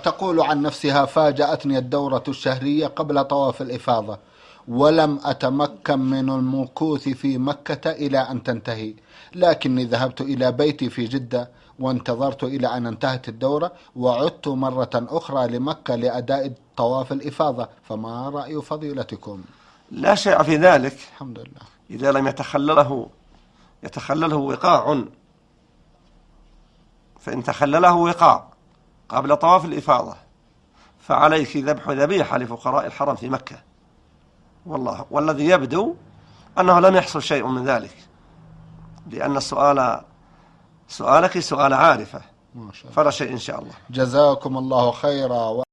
تقول عن نفسها: فاجأتني الدورة الشهرية قبل طواف الإفاضة، ولم أتمكن من المكوث في مكة إلى أن تنتهي، لكني ذهبت إلى بيتي في جدة وانتظرت إلى أن انتهت الدورة، وعدت مرة أخرى لمكة لأداء طواف الإفاضة، فما رأي فضيلتكم؟ لا شيء في ذلك. الحمد لله. إذا لم يتخلله وقاع، فإن تخلله وقاع قبل طواف الإفاضة فعليك ذبح ذبيحة لفقراء الحرم في مكة، والذي يبدو أنه لم يحصل شيء من ذلك، لأن سؤالك سؤال عارفة، فلا شيء إن شاء الله. جزاكم الله خيرا.